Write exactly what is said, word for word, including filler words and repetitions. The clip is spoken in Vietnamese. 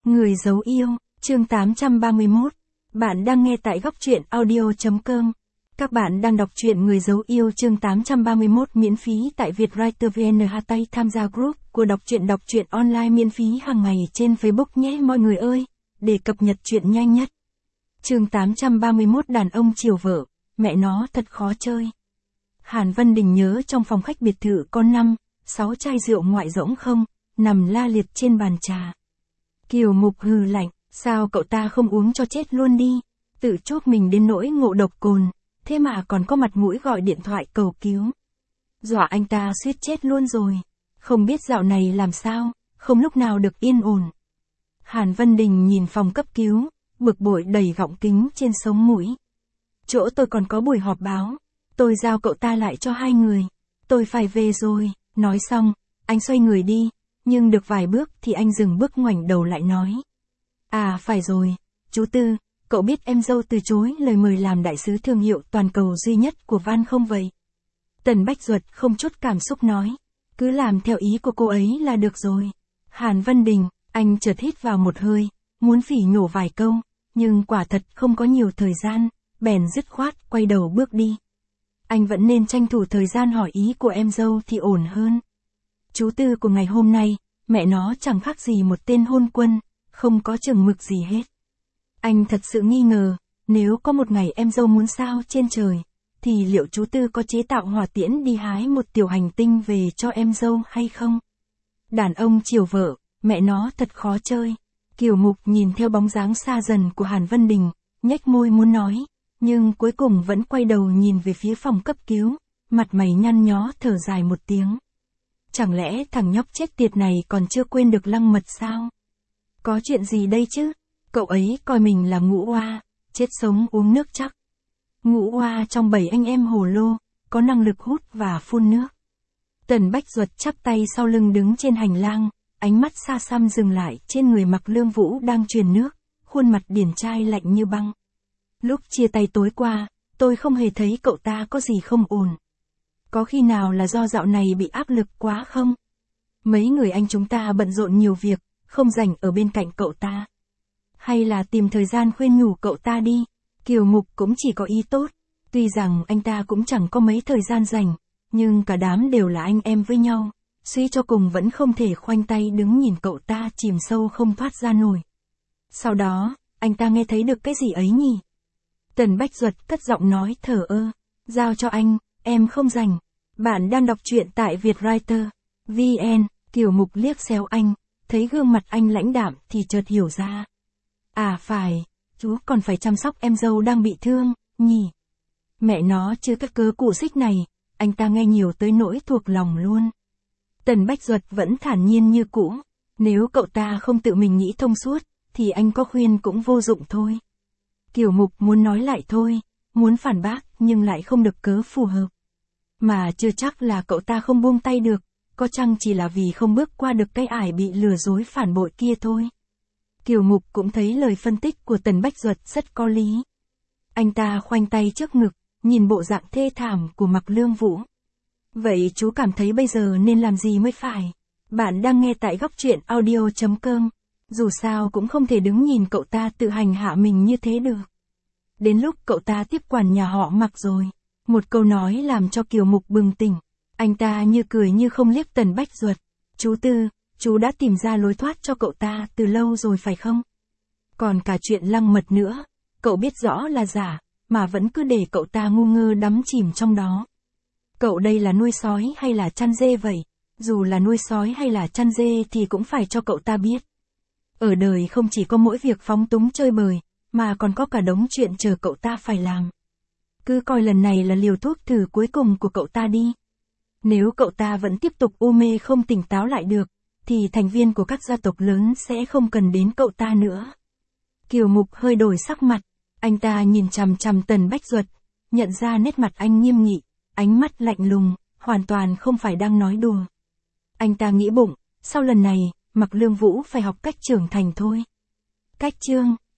Người giấu yêu, chương tám trăm ba mươi mốt. Bạn đang nghe tại góc truyện audio chấm com. Các bạn đang đọc truyện Người giấu yêu chương tám trăm ba mươi mốt miễn phí tại Vietwriter vê en. Tay tham gia group của đọc truyện đọc truyện online miễn phí hàng ngày trên Facebook nhé mọi người ơi, để cập nhật truyện nhanh nhất. Chương tám trăm ba mươi mốt Đàn ông chiều vợ, mẹ nó thật khó chơi. Hàn Vân Đình nhớ trong phòng khách biệt thự có năm, sáu chai rượu ngoại rỗng không, nằm la liệt trên bàn trà. Kiều Mục hừ lạnh, sao cậu ta không uống cho chết luôn đi, tự chuốc mình đến nỗi ngộ độc cồn, thế mà còn có mặt mũi gọi điện thoại cầu cứu. Dọa anh ta suýt chết luôn rồi, không biết dạo này làm sao, không lúc nào được yên ổn. Hàn Vân Đình nhìn phòng cấp cứu, bực bội đầy gọng kính trên sống mũi. Chỗ tôi còn có buổi họp báo, tôi giao cậu ta lại cho hai người, tôi phải về rồi, nói xong, anh xoay người đi. Nhưng được vài bước thì anh dừng bước ngoảnh đầu lại nói. À phải rồi, chú Tư, cậu biết em dâu từ chối lời mời làm đại sứ thương hiệu toàn cầu duy nhất của Van không vậy? Tần Bách Duật không chút cảm xúc nói. Cứ làm theo ý của cô ấy là được rồi. Hàn Vân Đình, anh chợt hít vào một hơi, muốn phỉ nhổ vài câu, nhưng quả thật không có nhiều thời gian, bèn dứt khoát quay đầu bước đi. Anh vẫn nên tranh thủ thời gian hỏi ý của em dâu thì ổn hơn. Chú Tư của ngày hôm nay, mẹ nó chẳng khác gì một tên hôn quân, không có chừng mực gì hết. Anh thật sự nghi ngờ, nếu có một ngày em dâu muốn sao trên trời, thì liệu chú Tư có chế tạo hỏa tiễn đi hái một tiểu hành tinh về cho em dâu hay không? Đàn ông chiều vợ, mẹ nó thật khó chơi. Kiều Mục nhìn theo bóng dáng xa dần của Hàn Vân Đình, nhếch môi muốn nói, nhưng cuối cùng vẫn quay đầu nhìn về phía phòng cấp cứu, mặt mày nhăn nhó thở dài một tiếng. Chẳng lẽ thằng nhóc chết tiệt này còn chưa quên được Lăng Mật sao? Có chuyện gì đây chứ? Cậu ấy coi mình là ngũ oa, chết sống uống nước chắc. Ngũ oa trong bảy anh em hồ lô, có năng lực hút và phun nước. Tần Bách Duật chắp tay sau lưng đứng trên hành lang, ánh mắt xa xăm dừng lại trên người Mặc Lương Vũ đang truyền nước, khuôn mặt điển trai lạnh như băng. Lúc chia tay tối qua, tôi không hề thấy cậu ta có gì không ổn. Có khi nào là do dạo này bị áp lực quá không? Mấy người anh chúng ta bận rộn nhiều việc, không rảnh ở bên cạnh cậu ta. Hay là tìm thời gian khuyên nhủ cậu ta đi. Kiều Mục cũng chỉ có ý tốt, tuy rằng anh ta cũng chẳng có mấy thời gian rảnh, nhưng cả đám đều là anh em với nhau, suy cho cùng vẫn không thể khoanh tay đứng nhìn cậu ta chìm sâu không thoát ra nổi. Sau đó, anh ta nghe thấy được cái gì ấy nhỉ? Tần Bách Duật cất giọng nói thờ ơ, giao cho anh. Em không rảnh. Bạn đang đọc truyện tại Vietwriter vê en. Kiều Mục liếc xéo anh, thấy gương mặt anh lãnh đạm thì chợt hiểu ra. À phải, chú còn phải chăm sóc em dâu đang bị thương, nhỉ? Mẹ nó chứ các cớ cụ xích này, anh ta nghe nhiều tới nỗi thuộc lòng luôn. Tần Bách Duật vẫn thản nhiên như cũ, nếu cậu ta không tự mình nghĩ thông suốt, thì anh có khuyên cũng vô dụng thôi. Kiều Mục muốn nói lại thôi. Muốn phản bác nhưng lại không được cớ phù hợp. Mà chưa chắc là cậu ta không buông tay được, có chăng chỉ là vì không bước qua được cái ải bị lừa dối phản bội kia thôi. Kiều Mục cũng thấy lời phân tích của Tần Bách Duật rất có lý. Anh ta khoanh tay trước ngực, nhìn bộ dạng thê thảm của Mặc Lương Vũ. Vậy chú cảm thấy bây giờ nên làm gì mới phải? Bạn đang nghe tại góc truyện audio chấm com. Dù sao cũng không thể đứng nhìn cậu ta tự hành hạ mình như thế được. Đến lúc cậu ta tiếp quản nhà họ Mặc rồi. Một câu nói làm cho Kiều Mục bừng tỉnh. Anh ta như cười như không liếc Tần Bách Duật. Chú Tư, chú đã tìm ra lối thoát cho cậu ta từ lâu rồi phải không? Còn cả chuyện Lăng Mật nữa, cậu biết rõ là giả, mà vẫn cứ để cậu ta ngu ngơ đắm chìm trong đó. Cậu đây là nuôi sói hay là chăn dê vậy? Dù là nuôi sói hay là chăn dê thì cũng phải cho cậu ta biết. Ở đời không chỉ có mỗi việc phóng túng chơi bời, mà còn có cả đống chuyện chờ cậu ta phải làm. Cứ coi lần này là liều thuốc thử cuối cùng của cậu ta đi. Nếu cậu ta vẫn tiếp tục u mê không tỉnh táo lại được, thì thành viên của các gia tộc lớn sẽ không cần đến cậu ta nữa. Kiều Mục hơi đổi sắc mặt, anh ta nhìn chằm chằm Tần Bách Duật, nhận ra nét mặt anh nghiêm nghị, ánh mắt lạnh lùng, hoàn toàn không phải đang nói đùa. Anh ta nghĩ bụng, sau lần này, Mặc Lương Vũ phải học cách trưởng thành thôi. Cách chương